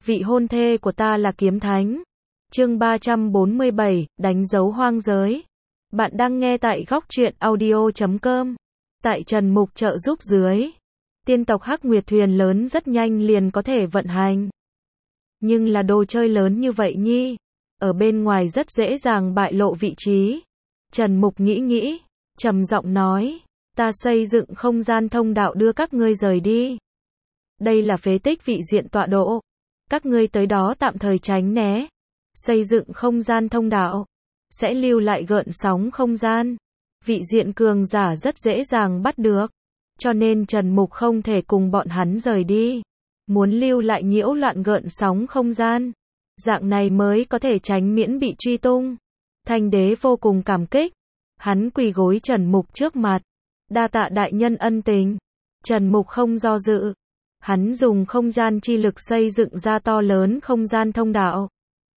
vị hôn thê của ta là kiếm thánh. Chương 347, đánh dấu hoang giới. Bạn đang nghe tại góc truyện audio.com. Tại Trần Mục trợ giúp dưới, tiên tộc Hắc Nguyệt thuyền lớn rất nhanh liền có thể vận hành. Nhưng là đồ chơi lớn như vậy nhi, ở bên ngoài rất dễ dàng bại lộ vị trí. Trần Mục nghĩ, trầm giọng nói, ta xây dựng không gian thông đạo đưa các ngươi rời đi. Đây là phế tích vị diện tọa độ. Các ngươi tới đó tạm thời tránh né. Xây dựng không gian thông đạo sẽ lưu lại gợn sóng không gian. Vị diện cường giả rất dễ dàng bắt được. Cho nên Trần Mục không thể cùng bọn hắn rời đi. Muốn lưu lại nhiễu loạn gợn sóng không gian. Dạng này mới có thể tránh miễn bị truy tung. Thanh đế vô cùng cảm kích. Hắn quỳ gối Trần Mục trước mặt. Đa tạ đại nhân ân tình. Trần Mục không do dự. Hắn dùng không gian chi lực xây dựng ra to lớn không gian thông đạo.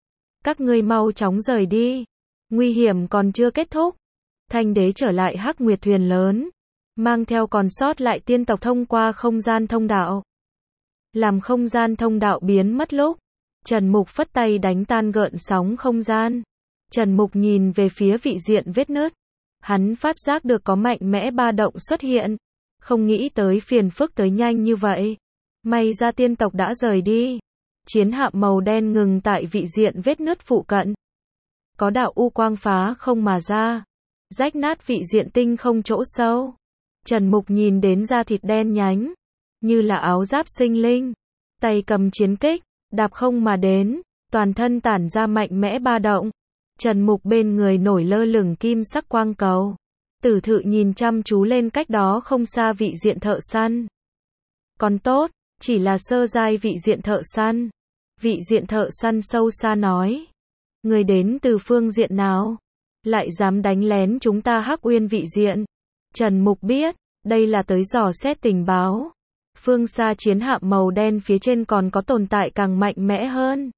Các ngươi mau chóng rời đi. Nguy hiểm còn chưa kết thúc. Thanh đế trở lại Hắc Nguyệt thuyền lớn. Mang theo còn sót lại tiên tộc thông qua không gian thông đạo. Làm không gian thông đạo biến mất lúc. Trần Mục phất tay đánh tan gợn sóng không gian. Trần Mục nhìn về phía vị diện vết nứt. Hắn phát giác được có mạnh mẽ ba động xuất hiện. Không nghĩ tới phiền phức tới nhanh như vậy. May ra tiên tộc đã rời đi. Chiến hạm màu đen ngừng tại vị diện vết nứt phụ cận. Có đạo u quang phá không mà ra. Rách nát vị diện tinh không chỗ sâu. Trần Mục nhìn đến da thịt đen nhánh. Như là áo giáp sinh linh. Tay cầm chiến kích. Đạp không mà đến. Toàn thân tản ra mạnh mẽ ba động. Trần Mục bên người nổi lơ lửng kim sắc quang cầu. Tử Thự nhìn chăm chú lên cách đó không xa vị diện thợ săn. Còn tốt, chỉ là sơ giai vị diện thợ săn. Vị diện thợ săn sâu xa nói. Người đến từ phương diện nào? Lại dám đánh lén chúng ta Hắc Uyên vị diện. Trần Mục biết, đây là tới dò xét tình báo. Phương xa chiến hạm màu đen phía trên còn có tồn tại càng mạnh mẽ hơn.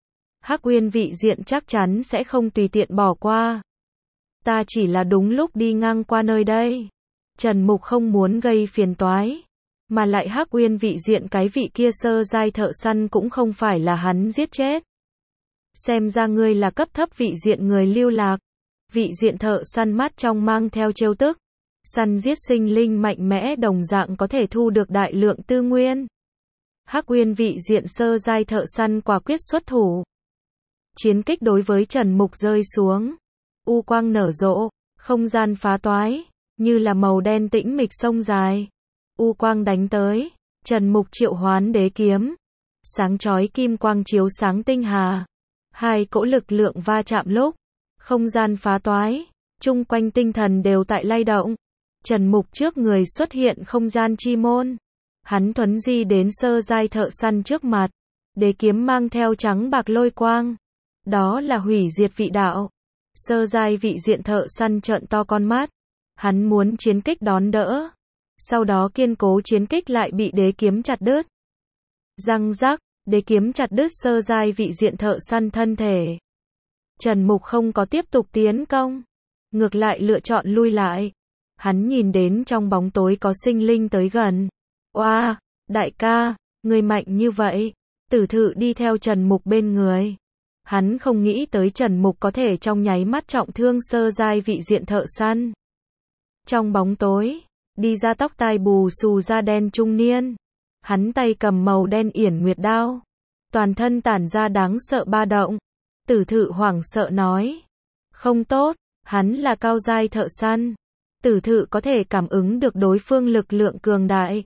Hắc Uyên vị diện chắc chắn sẽ không tùy tiện bỏ qua. Ta chỉ là đúng lúc đi ngang qua nơi đây. Trần Mục không muốn gây phiền toái. Mà lại Hắc Uyên vị diện cái vị kia sơ giai thợ săn cũng không phải là hắn giết chết. Xem ra ngươi là cấp thấp vị diện người lưu lạc. Vị diện thợ săn mắt trong mang theo trêu tức. Săn giết sinh linh mạnh mẽ đồng dạng có thể thu được đại lượng tư nguyên. Hắc Uyên vị diện sơ giai thợ săn quả quyết xuất thủ. Chiến kích đối với Trần Mục rơi xuống. U quang nở rộ, không gian phá toái, như là màu đen tĩnh mịch sông dài. U quang đánh tới, Trần Mục triệu hoán đế kiếm. Sáng chói kim quang chiếu sáng tinh hà. Hai cỗ lực lượng va chạm lúc. Không gian phá toái, chung quanh tinh thần đều tại lay động. Trần Mục trước người xuất hiện không gian chi môn. Hắn thuấn di đến sơ giai thợ săn trước mặt. Đế kiếm mang theo trắng bạc lôi quang. Đó là hủy diệt vị đạo. Sơ giai vị diện thợ săn trợn to con mắt. Hắn muốn chiến kích đón đỡ. Sau đó kiên cố chiến kích lại bị đế kiếm chặt đứt. Răng rắc, đế kiếm chặt đứt sơ giai vị diện thợ săn thân thể. Trần Mục không có tiếp tục tiến công. Ngược lại lựa chọn lui lại. Hắn nhìn đến trong bóng tối có sinh linh tới gần. Oa, đại ca, người mạnh như vậy. Tử Thự đi theo Trần Mục bên người. Hắn không nghĩ tới Trần Mục có thể trong nháy mắt trọng thương sơ giai vị diện thợ săn. Trong bóng tối, đi ra tóc tai bù xù da đen trung niên. Hắn tay cầm màu đen yển nguyệt đao. Toàn thân tản ra đáng sợ ba động. Tử Thự hoảng sợ nói. Không tốt, hắn là cao giai thợ săn. Tử Thự có thể cảm ứng được đối phương lực lượng cường đại.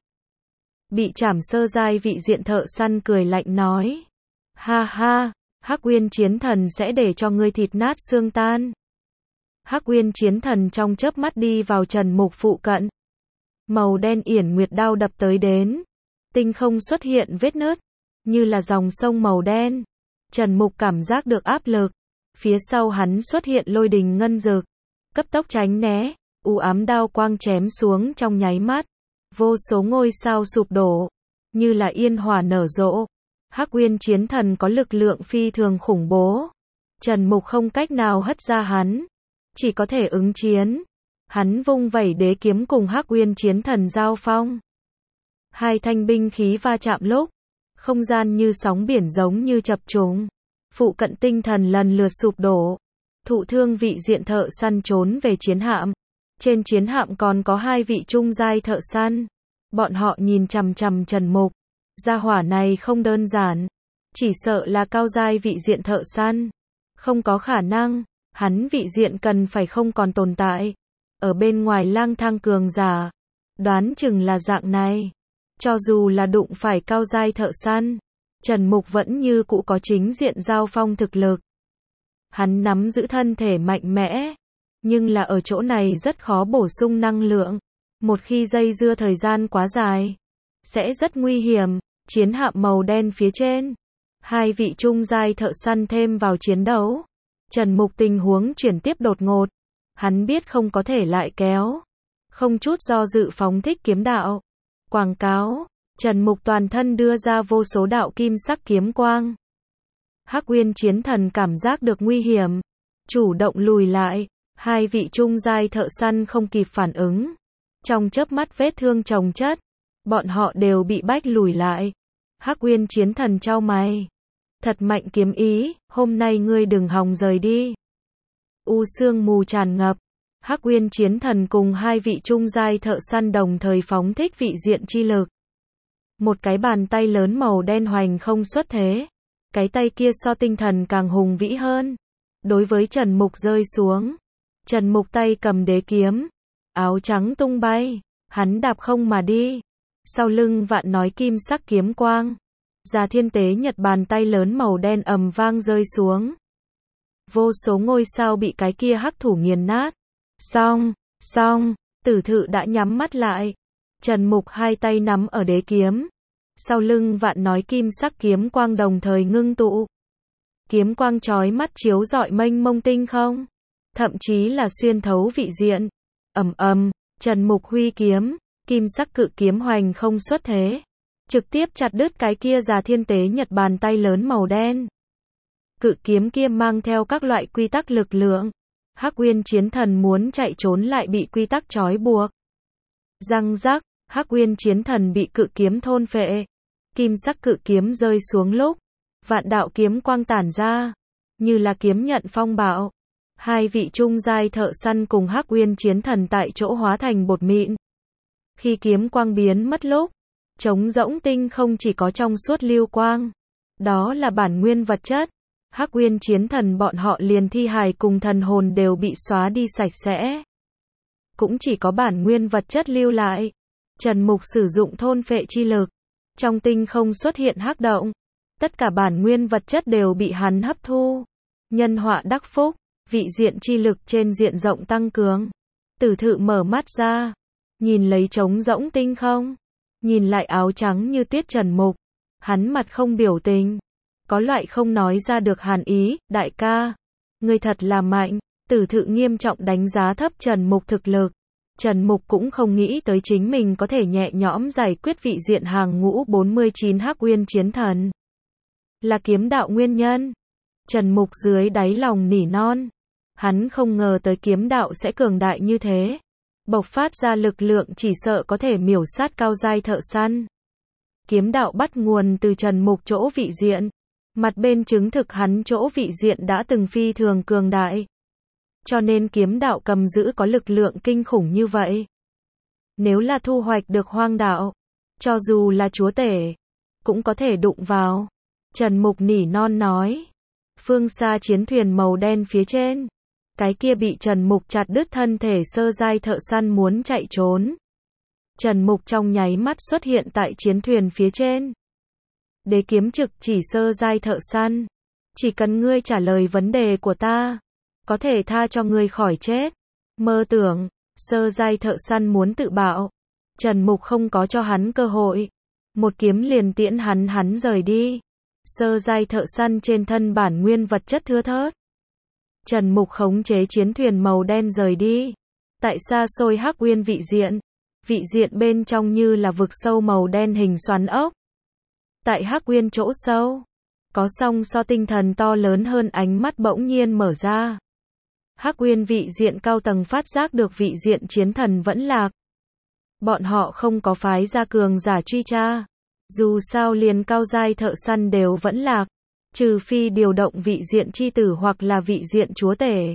Bị chảm sơ giai vị diện thợ săn cười lạnh nói. Ha ha, Hắc Uyên chiến thần sẽ để cho ngươi thịt nát xương tan. Hắc Uyên chiến thần trong chớp mắt đi vào Trần Mục phụ cận. Màu đen yển nguyệt đao đập tới đến. Tinh không xuất hiện vết nứt. Như là dòng sông màu đen. Trần Mục cảm giác được áp lực. Phía sau hắn xuất hiện lôi đình ngân dực. Cấp tốc tránh né. U ám đao quang chém xuống trong nháy mắt. Vô số ngôi sao sụp đổ. Như là yên hỏa nở rộ. Hắc Uyên chiến thần có lực lượng phi thường khủng bố. Trần Mục không cách nào hất ra hắn. Chỉ có thể ứng chiến. Hắn vung vẩy đế kiếm cùng Hắc Uyên chiến thần giao phong. Hai thanh binh khí va chạm lúc. Không gian như sóng biển giống như chập trùng. Phụ cận tinh thần lần lượt sụp đổ. Thụ thương vị diện thợ săn trốn về chiến hạm. Trên chiến hạm còn có 2 vị trung giai thợ săn. Bọn họ nhìn chằm chằm Trần Mục. Gia hỏa này không đơn giản. Chỉ sợ là cao giai vị diện thợ săn. Không có khả năng. Hắn vị diện cần phải không còn tồn tại. Ở bên ngoài lang thang cường giả. Đoán chừng là dạng này. Cho dù là đụng phải cao giai thợ săn, Trần Mục vẫn như cũ có chính diện giao phong thực lực. Hắn nắm giữ thân thể mạnh mẽ, nhưng là ở chỗ này rất khó bổ sung năng lượng. Một khi dây dưa thời gian quá dài, sẽ rất nguy hiểm. Chiến hạm màu đen phía trên, 2 vị trung giai thợ săn thêm vào chiến đấu. Trần Mục tình huống chuyển tiếp đột ngột. Hắn biết không có thể lại kéo. Không chút do dự phóng thích kiếm đạo. Quảng cáo, Trần Mục toàn thân đưa ra vô số đạo kim sắc kiếm quang. Hắc Uyên chiến thần cảm giác được nguy hiểm, chủ động lùi lại. 2 vị trung giai thợ săn không kịp phản ứng. Trong chớp mắt vết thương chồng chất, bọn họ đều bị bách lùi lại. Hắc Uyên chiến thần chau mày. Thật mạnh kiếm ý, hôm nay ngươi đừng hòng rời đi. U sương mù tràn ngập. Hắc Uyên chiến thần cùng 2 vị trung giai thợ săn đồng thời phóng thích vị diện chi lực. Một cái bàn tay lớn màu đen hoành không xuất thế. Cái tay kia so tinh thần càng hùng vĩ hơn. Đối với Trần Mục rơi xuống. Trần Mục tay cầm đế kiếm. Áo trắng tung bay. Hắn đạp không mà đi. Sau lưng vạn nói kim sắc kiếm quang. Già Thiên Tế Nhật bàn tay lớn màu đen ầm vang rơi xuống. Vô số ngôi sao bị cái kia hắc thủ nghiền nát. Xong, Tử Thự đã nhắm mắt lại. Trần Mục 2 tay nắm ở đế kiếm. Sau lưng vạn nói kim sắc kiếm quang đồng thời ngưng tụ. Kiếm quang chói mắt chiếu rọi mênh mông tinh không. Thậm chí là xuyên thấu vị diện. Ầm, Trần Mục huy kiếm, kim sắc cự kiếm hoành không xuất thế. Trực tiếp chặt đứt cái kia Già Thiên Tế Nhật bàn tay lớn màu đen. Cự kiếm kia mang theo các loại quy tắc lực lượng. Hắc Uyên chiến thần muốn chạy trốn lại bị quy tắc trói buộc. Răng rắc, Hắc Uyên chiến thần bị cự kiếm thôn phệ. Kim sắc cự kiếm rơi xuống lúc, vạn đạo kiếm quang tản ra, như là kiếm nhận phong bạo. 2 vị trung giai thợ săn cùng Hắc Uyên chiến thần tại chỗ hóa thành bột mịn. Khi kiếm quang biến mất lúc, trống rỗng tinh không chỉ có trong suốt lưu quang. Đó là bản nguyên vật chất. Hắc Uyên chiến thần bọn họ liền thi hài cùng thần hồn đều bị xóa đi sạch sẽ. Cũng chỉ có bản nguyên vật chất lưu lại. Trần Mục sử dụng thôn phệ chi lực. Trong tinh không xuất hiện hắc động. Tất cả bản nguyên vật chất đều bị hắn hấp thu. Nhân họa đắc phúc, vị diện chi lực trên diện rộng tăng cường. Tử Thự mở mắt ra, nhìn lấy trống rỗng tinh không, nhìn lại áo trắng như tuyết Trần Mục. Hắn mặt không biểu tình. Có loại không nói ra được hàn ý. Đại ca, ngươi thật là mạnh. Tử Thự nghiêm trọng đánh giá thấp Trần Mục thực lực. Trần Mục cũng không nghĩ tới chính mình có thể nhẹ nhõm giải quyết vị diện hàng ngũ 49 Hắc Uyên chiến thần. Là kiếm đạo nguyên nhân. Trần Mục dưới đáy lòng nỉ non. Hắn không ngờ tới kiếm đạo sẽ cường đại như thế. Bộc phát ra lực lượng chỉ sợ có thể miểu sát cao giai thợ săn. Kiếm đạo bắt nguồn từ Trần Mục chỗ vị diện. Mặt bên chứng thực hắn chỗ vị diện đã từng phi thường cường đại. Cho nên kiếm đạo cầm giữ có lực lượng kinh khủng như vậy. Nếu là thu hoạch được hoang đạo, cho dù là chúa tể, cũng có thể đụng vào. Trần Mục nỉ non nói. Phương xa chiến thuyền màu đen phía trên. Cái kia bị Trần Mục chặt đứt thân thể sơ giai thợ săn muốn chạy trốn. Trần Mục trong nháy mắt xuất hiện tại chiến thuyền phía trên. Đế kiếm trực chỉ sơ giai thợ săn. Chỉ cần ngươi trả lời vấn đề của ta, có thể tha cho ngươi khỏi chết. Mơ tưởng, sơ giai thợ săn muốn tự bạo. Trần Mục không có cho hắn cơ hội. Một kiếm liền tiễn hắn rời đi. Sơ giai thợ săn trên thân bản nguyên vật chất thưa thớt. Trần Mục khống chế chiến thuyền màu đen rời đi. Tại xa xôi Hắc Uyên vị diện. Vị diện bên trong như là vực sâu màu đen hình xoắn ốc. Tại Hắc Uyên chỗ sâu, có song so tinh thần to lớn hơn ánh mắt bỗng nhiên mở ra. Hắc Uyên vị diện cao tầng phát giác được vị diện chiến thần vẫn lạc. Bọn họ không có phái ra cường giả truy tra. Dù sao liền cao giai thợ săn đều vẫn lạc, trừ phi điều động vị diện chi tử hoặc là vị diện chúa tể.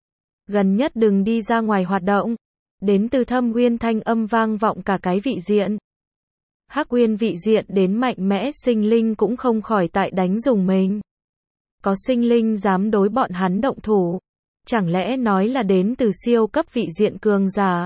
Gần nhất đừng đi ra ngoài hoạt động. Đến từ Thâm Uyên thanh âm vang vọng cả cái vị diện. Hắc Uyên vị diện đến mạnh mẽ sinh linh cũng không khỏi tại đánh dùng mình. Có sinh linh dám đối bọn hắn động thủ. Chẳng lẽ nói là đến từ siêu cấp vị diện cường giả.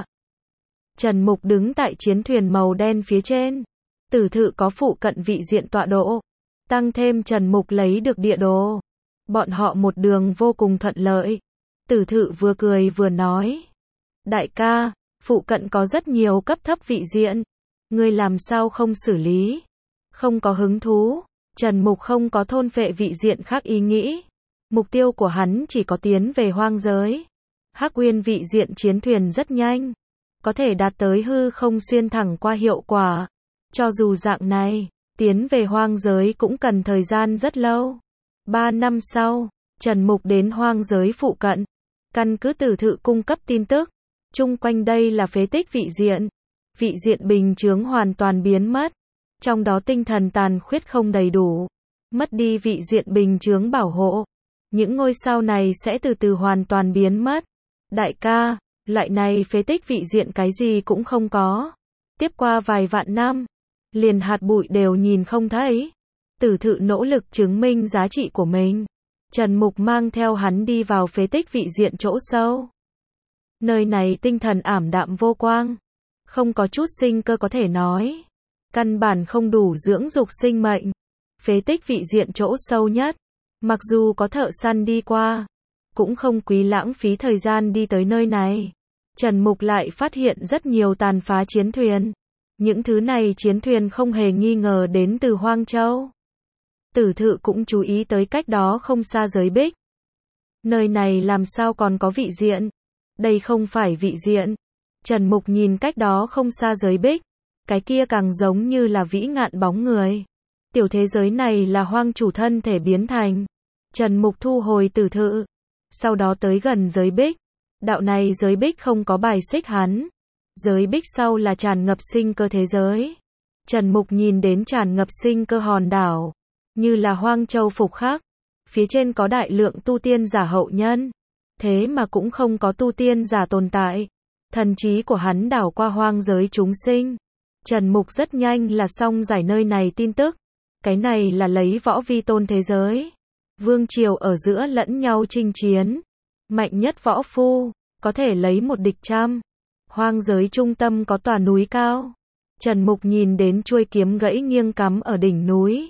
Trần Mục đứng tại chiến thuyền màu đen phía trên. Tử Thự có phụ cận vị diện tọa độ. Tăng thêm Trần Mục lấy được địa đồ. Bọn họ một đường vô cùng thuận lợi. Tử Thự vừa cười vừa nói. Đại ca, phụ cận có rất nhiều cấp thấp vị diện. Ngươi làm sao không xử lý? Không có hứng thú. Trần Mục không có thôn phệ vị diện khác ý nghĩ. Mục tiêu của hắn chỉ có tiến về hoang giới. Hắc Uyên vị diện chiến thuyền rất nhanh. Có thể đạt tới hư không xuyên thẳng qua hiệu quả. Cho dù dạng này, tiến về hoang giới cũng cần thời gian rất lâu. 3 năm sau, Trần Mục đến hoang giới phụ cận. Căn cứ Tử Thự cung cấp tin tức. Chung quanh đây là phế tích vị diện. Vị diện bình chướng hoàn toàn biến mất. Trong đó tinh thần tàn khuyết không đầy đủ. Mất đi vị diện bình chướng bảo hộ. Những ngôi sao này sẽ từ từ hoàn toàn biến mất. Đại ca, loại này phế tích vị diện cái gì cũng không có. Tiếp qua vài vạn năm, liền hạt bụi đều nhìn không thấy. Tử Thự nỗ lực chứng minh giá trị của mình. Trần Mục mang theo hắn đi vào phế tích vị diện chỗ sâu. Nơi này tinh thần ảm đạm vô quang. Không có chút sinh cơ có thể nói. Căn bản không đủ dưỡng dục sinh mệnh. Phế tích vị diện chỗ sâu nhất. Mặc dù có thợ săn đi qua, cũng không quý lãng phí thời gian đi tới nơi này. Trần Mục lại phát hiện rất nhiều tàn phá chiến thuyền. Những thứ này chiến thuyền không hề nghi ngờ đến từ Hoang Châu. Tử Thự cũng chú ý tới cách đó không xa giới bích. Nơi này làm sao còn có vị diện? Đây không phải vị diện. Trần Mục nhìn cách đó không xa giới bích. Cái kia càng giống như là vĩ ngạn bóng người. Tiểu thế giới này là hoang chủ thân thể biến thành. Trần Mục thu hồi Tử Thự. Sau đó tới gần giới bích. Đạo này giới bích không có bài xích hắn. Giới bích sau là tràn ngập sinh cơ thế giới. Trần Mục nhìn đến tràn ngập sinh cơ hòn đảo. Như là Hoang Châu phục khắc. Phía trên có đại lượng tu tiên giả hậu nhân. Thế mà cũng không có tu tiên giả tồn tại. Thần trí của hắn đảo qua hoang giới chúng sinh. Trần Mục rất nhanh là xong giải nơi này tin tức. Cái này là lấy võ vi tôn thế giới. Vương triều ở giữa lẫn nhau chinh chiến. Mạnh nhất võ phu, có thể lấy một địch trăm. Hoang giới trung tâm có tòa núi cao. Trần Mục nhìn đến chuôi kiếm gãy nghiêng cắm ở đỉnh núi.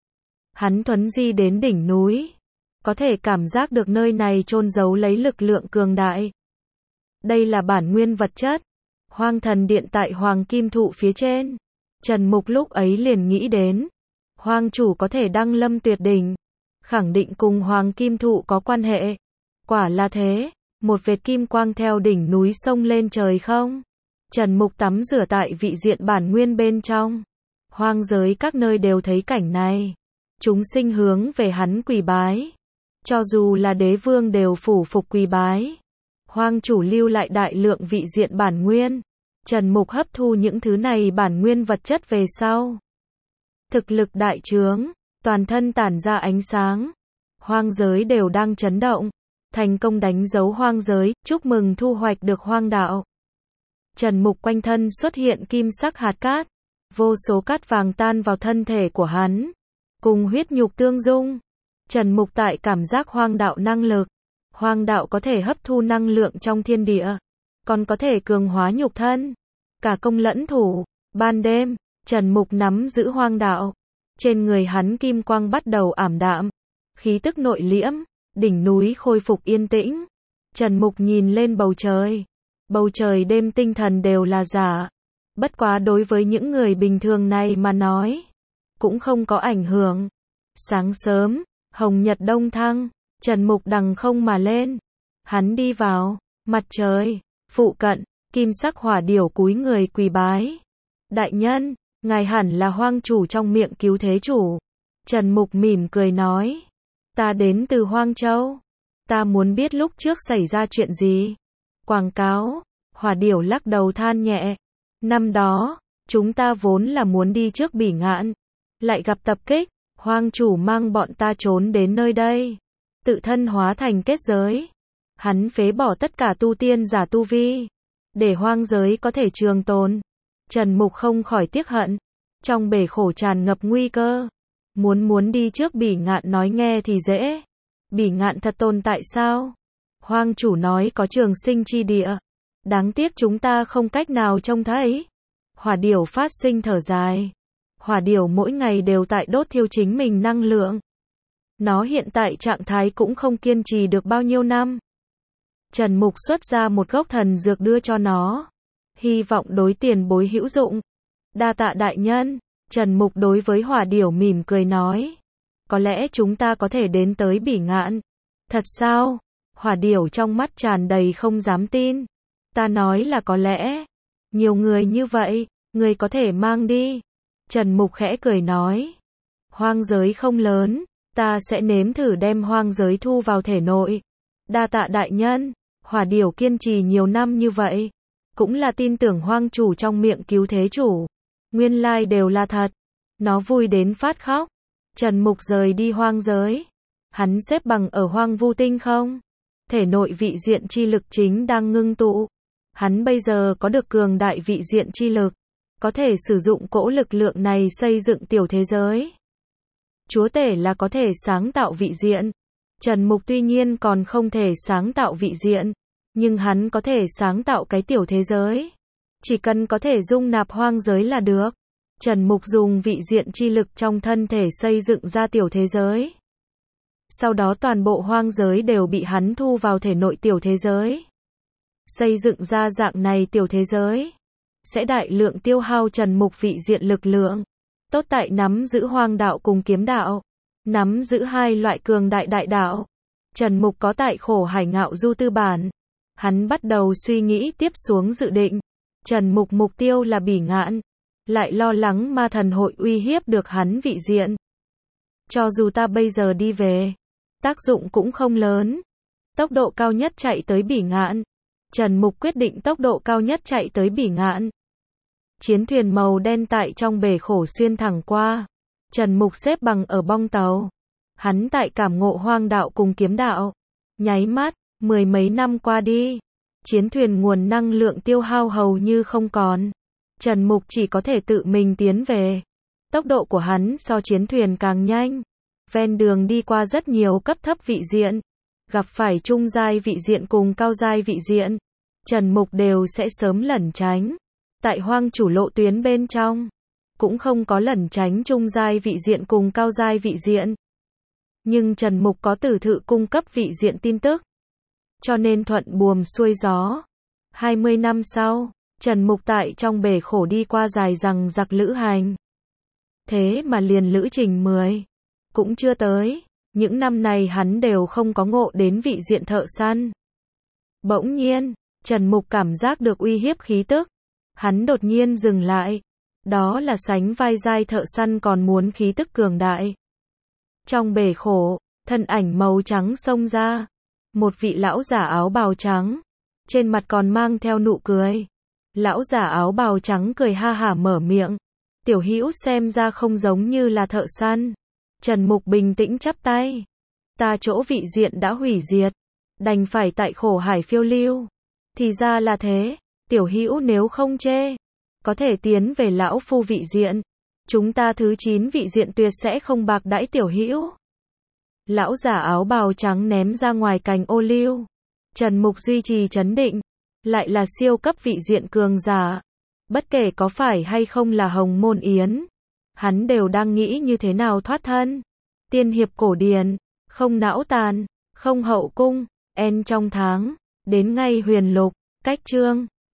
Hắn thuấn di đến đỉnh núi. Có thể cảm giác được nơi này chôn giấu lấy lực lượng cường đại. Đây là bản nguyên vật chất. Hoang thần điện tại Hoàng Kim Thụ phía trên. Trần Mục lúc ấy liền nghĩ đến. Hoang chủ có thể đăng lâm tuyệt đỉnh. Khẳng định cùng Hoàng Kim Thụ có quan hệ. Quả là thế. Một vệt kim quang theo đỉnh núi sông lên trời không. Trần Mục tắm rửa tại vị diện bản nguyên bên trong. Hoang giới các nơi đều thấy cảnh này. Chúng sinh hướng về hắn quỳ bái. Cho dù là đế vương đều phủ phục quỳ bái. Hoang chủ lưu lại đại lượng vị diện bản nguyên. Trần Mục hấp thu những thứ này bản nguyên vật chất về sau. Thực lực đại trướng, toàn thân tản ra ánh sáng. Hoang giới đều đang chấn động. Thành công đánh dấu hoang giới, chúc mừng thu hoạch được hoang đạo. Trần Mục quanh thân xuất hiện kim sắc hạt cát. Vô số cát vàng tan vào thân thể của hắn. Cùng huyết nhục tương dung. Trần Mục tại cảm giác hoang đạo năng lực. Hoang đạo có thể hấp thu năng lượng trong thiên địa. Còn có thể cường hóa nhục thân. Cả công lẫn thủ. Ban đêm, Trần Mục nắm giữ hoang đạo. Trên người hắn kim quang bắt đầu ảm đạm. Khí tức nội liễm. Đỉnh núi khôi phục yên tĩnh. Trần Mục nhìn lên bầu trời. Bầu trời đêm tinh thần đều là giả. Bất quá đối với những người bình thường này mà nói. Cũng không có ảnh hưởng. Sáng sớm, hồng nhật đông thăng. Trần Mục đằng không mà lên. Hắn đi vào. Mặt trời. Phụ cận. Kim sắc hỏa điểu cúi người quỳ bái. Đại nhân, ngài hẳn là hoang chủ trong miệng cứu thế chủ. Trần Mục mỉm cười nói. Ta đến từ Hoang Châu. Ta muốn biết lúc trước xảy ra chuyện gì. Quảng cáo. Hỏa điểu lắc đầu than nhẹ. Năm đó, chúng ta vốn là muốn đi trước Bỉ Ngạn. lại gặp tập kích, hoang chủ mang bọn ta trốn đến nơi đây, tự thân hóa thành kết giới. Hắn phế bỏ tất cả tu tiên giả tu vi, để hoang giới có thể trường tồn. Trần Mục không khỏi tiếc hận, trong bể khổ tràn ngập nguy cơ. Muốn đi trước Bỉ Ngạn nói nghe thì dễ. Bỉ Ngạn thật tồn tại sao? Hoang chủ nói có trường sinh chi địa. Đáng tiếc chúng ta không cách nào trông thấy. Hỏa điểu phát sinh thở dài. Hỏa điểu mỗi ngày đều tại đốt thiêu chính mình năng lượng. Nó hiện tại trạng thái cũng không kiên trì được bao nhiêu năm. Trần Mục xuất ra một gốc thần dược đưa cho nó. Hy vọng đối tiền bối hữu dụng. Đa tạ đại nhân. Trần Mục đối với hỏa điểu mỉm cười nói. Có lẽ chúng ta có thể đến tới Bỉ Ngạn. Thật sao? Hỏa điểu trong mắt tràn đầy không dám tin. Ta nói là có lẽ. Nhiều người như vậy, người có thể mang đi. Trần Mục khẽ cười nói. Hoang giới không lớn, ta sẽ nếm thử đem hoang giới thu vào thể nội. Đa tạ đại nhân. Hỏa điểu kiên trì nhiều năm như vậy, cũng là tin tưởng hoang chủ trong miệng cứu thế chủ. Nguyên lai đều là thật. Nó vui đến phát khóc. Trần Mục rời đi hoang giới. Hắn xếp bằng ở hoang vu tinh không. Thể nội vị diện chi lực chính đang ngưng tụ. Hắn bây giờ có được cường đại vị diện chi lực, có thể sử dụng cỗ lực lượng này xây dựng tiểu thế giới. Chúa tể là có thể sáng tạo vị diện. Trần Mục tuy nhiên còn không thể sáng tạo vị diện, nhưng hắn có thể sáng tạo cái tiểu thế giới. Chỉ cần có thể dung nạp hoang giới là được. Trần Mục dùng vị diện chi lực trong thân thể xây dựng ra tiểu thế giới. Sau đó toàn bộ hoang giới đều bị hắn thu vào thể nội tiểu thế giới. Xây dựng ra dạng này tiểu thế giới sẽ đại lượng tiêu hao Trần Mục vị diện lực lượng. Tốt tại nắm giữ hoang đạo cùng kiếm đạo, nắm giữ hai loại cường đại đại đạo. Trần Mục có tại khổ hải ngạo du tư bản. Hắn bắt đầu suy nghĩ tiếp xuống dự định. Trần Mục mục tiêu là Bỉ Ngạn, lại lo lắng ma thần hội uy hiếp được hắn vị diện. Cho dù ta bây giờ đi về, tác dụng cũng không lớn. Tốc độ cao nhất chạy tới Bỉ Ngạn. Trần Mục quyết định tốc độ cao nhất chạy tới Bỉ Ngạn. Chiến thuyền màu đen tại trong bể khổ xuyên thẳng qua. Trần Mục xếp bằng ở bong tàu. Hắn tại cảm ngộ hoang đạo cùng kiếm đạo. Nháy mắt, mười mấy năm qua đi, chiến thuyền nguồn năng lượng tiêu hao hầu như không còn. Trần Mục chỉ có thể tự mình tiến về. Tốc độ của hắn so chiến thuyền càng nhanh. Ven đường đi qua rất nhiều cấp thấp vị diện, gặp phải trung giai vị diện cùng cao giai vị diện, Trần Mục đều sẽ sớm lẩn tránh. Tại hoang chủ lộ tuyến bên trong, cũng không có lẩn tránh trung giai vị diện cùng cao giai vị diện. Nhưng Trần Mục có tử thự cung cấp vị diện tin tức, cho nên thuận buồm xuôi gió. 20 năm sau, Trần Mục tại trong bể khổ đi qua dài dằng dặc lữ hành. Thế mà liền lữ trình 10 cũng chưa tới. Những năm này hắn đều không có ngộ đến vị diện thợ săn. Bỗng nhiên, Trần Mục cảm giác được uy hiếp khí tức. Hắn đột nhiên dừng lại. Đó là sánh vai giai thợ săn còn muốn khí tức cường đại. Trong bể khổ, thân ảnh màu trắng xông ra. Một vị lão giả áo bào trắng, trên mặt còn mang theo nụ cười. Lão giả áo bào trắng cười ha hả mở miệng. Tiểu hữu xem ra không giống như là thợ săn. Trần Mục bình tĩnh chắp tay. Ta chỗ vị diện đã hủy diệt, đành phải tại khổ hải phiêu lưu. Thì ra là thế, tiểu hữu nếu không chê, có thể tiến về lão phu vị diện. Chúng ta thứ 9 vị diện tuyệt sẽ không bạc đãi tiểu hữu. Lão giả áo bào trắng ném ra ngoài cành ô liu. Trần Mục duy trì trấn định, lại là siêu cấp vị diện cường giả. Bất kể có phải hay không là Hồng Môn Yến, hắn đều đang nghĩ như thế nào thoát thân. Tiên hiệp cổ điển, không não tàn, không hậu cung, en trong tháng, đến ngay huyền lục, cách chương.